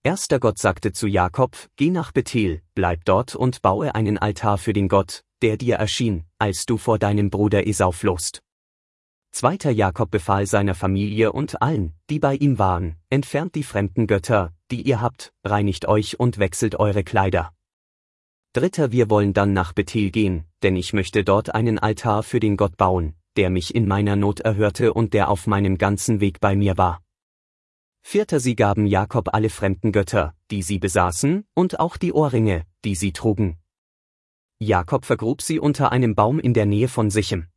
1. Gott sagte zu Jakob, geh nach Bethel, bleib dort und baue einen Altar für den Gott, der dir erschien, als du vor deinem Bruder Esau flohst. 2. Jakob befahl seiner Familie und allen, die bei ihm waren, entfernt die fremden Götter, die ihr habt, reinigt euch und wechselt eure Kleider. 3. Wir wollen dann nach Bethel gehen, denn ich möchte dort einen Altar für den Gott bauen, der mich in meiner Not erhörte und der auf meinem ganzen Weg bei mir war. 4. Sie gaben Jakob alle fremden Götter, die sie besaßen, und auch die Ohrringe, die sie trugen. Jakob vergrub sie unter einem Baum in der Nähe von Sichem.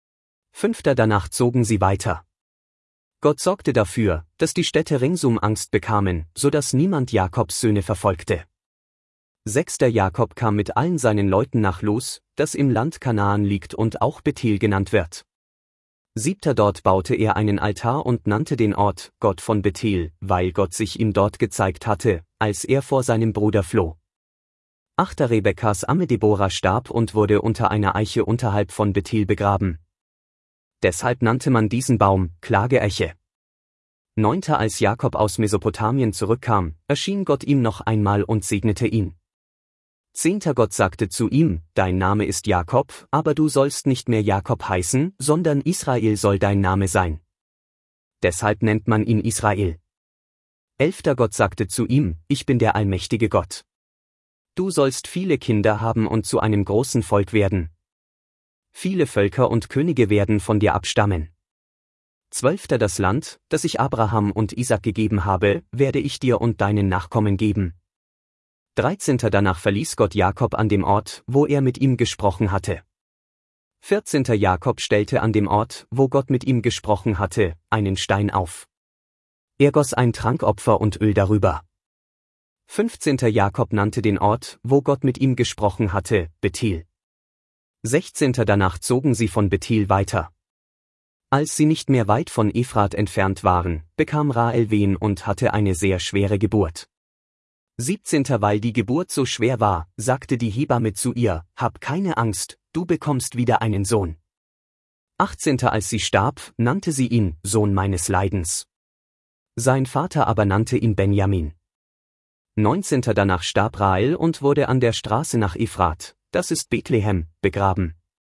5. Danach zogen sie weiter. Gott sorgte dafür, dass die Städte ringsum Angst bekamen, so dass niemand Jakobs Söhne verfolgte. 6. Jakob kam mit allen seinen Leuten nach Luz, das im Land Kanaan liegt und auch Bethel genannt wird. 7. Dort baute er einen Altar und nannte den Ort Gott von Bethel, weil Gott sich ihm dort gezeigt hatte, als er vor seinem Bruder floh. 8. Rebekkas Amme Deborah starb und wurde unter einer Eiche unterhalb von Bethel begraben. Deshalb nannte man diesen Baum Klageeiche. 9. Als Jakob aus Mesopotamien zurückkam, erschien Gott ihm noch einmal und segnete ihn. 10. Gott sagte zu ihm, dein Name ist Jakob, aber du sollst nicht mehr Jakob heißen, sondern Israel soll dein Name sein. Deshalb nennt man ihn Israel. 11. Gott sagte zu ihm, ich bin der allmächtige Gott. Du sollst viele Kinder haben und zu einem großen Volk werden. Viele Völker und Könige werden von dir abstammen. 12. Das Land, das ich Abraham und Isaac gegeben habe, werde ich dir und deinen Nachkommen geben. 13. Danach verließ Gott Jakob an dem Ort, wo er mit ihm gesprochen hatte. 14. Jakob stellte an dem Ort, wo Gott mit ihm gesprochen hatte, einen Stein auf. Er goss ein Trankopfer und Öl darüber. 15. Jakob nannte den Ort, wo Gott mit ihm gesprochen hatte, Bethel. 16. Danach zogen sie von Bethel weiter. Als sie nicht mehr weit von Ephrat entfernt waren, bekam Rahel Wehen und hatte eine sehr schwere Geburt. 17. Weil die Geburt so schwer war, sagte die Hebamme zu ihr, hab keine Angst, du bekommst wieder einen Sohn. 18. Als sie starb, nannte sie ihn Sohn meines Leidens. Sein Vater aber nannte ihn Benjamin. 19. Danach starb Rahel und wurde an der Straße nach Ephrat, das ist Bethlehem, begraben.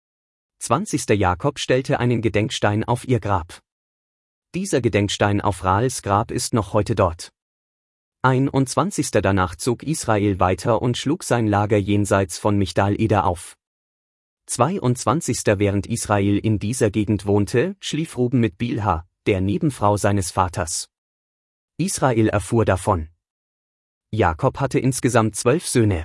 20. Jakob stellte einen Gedenkstein auf ihr Grab. Dieser Gedenkstein auf Rahels Grab ist noch heute dort. 21. Danach zog Israel weiter und schlug sein Lager jenseits von Migdal Eder auf. 22. Während Israel in dieser Gegend wohnte, schlief Ruben mit Bilha, der Nebenfrau seines Vaters. Israel erfuhr davon. Jakob hatte insgesamt 12 Söhne.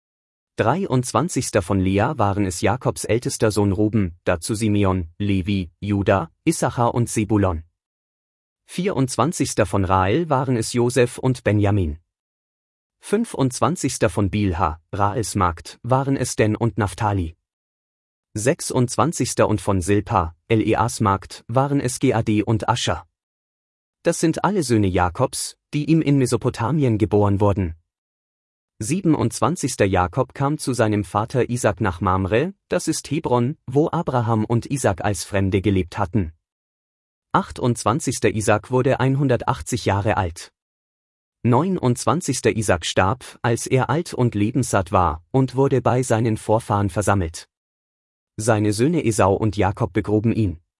23. von Lea waren es Jakobs ältester Sohn Ruben, dazu Simeon, Levi, Juda, Issachar und Sebulon. 24. von Rahel waren es Josef und Benjamin. 25. von Bilha, Rahels Magd, waren es Den und Naphtali. 26. und von Silpa, Eleas Magd, waren es Gad und Ascher. Das sind alle Söhne Jakobs, die ihm in Mesopotamien geboren wurden. 27. Jakob kam zu seinem Vater Isaac nach Mamre, das ist Hebron, wo Abraham und Isaac als Fremde gelebt hatten. 28. Isaac wurde 180 Jahre alt. 29. Isaac starb, als er alt und lebenssatt war, und wurde bei seinen Vorfahren versammelt. Seine Söhne Esau und Jakob begruben ihn.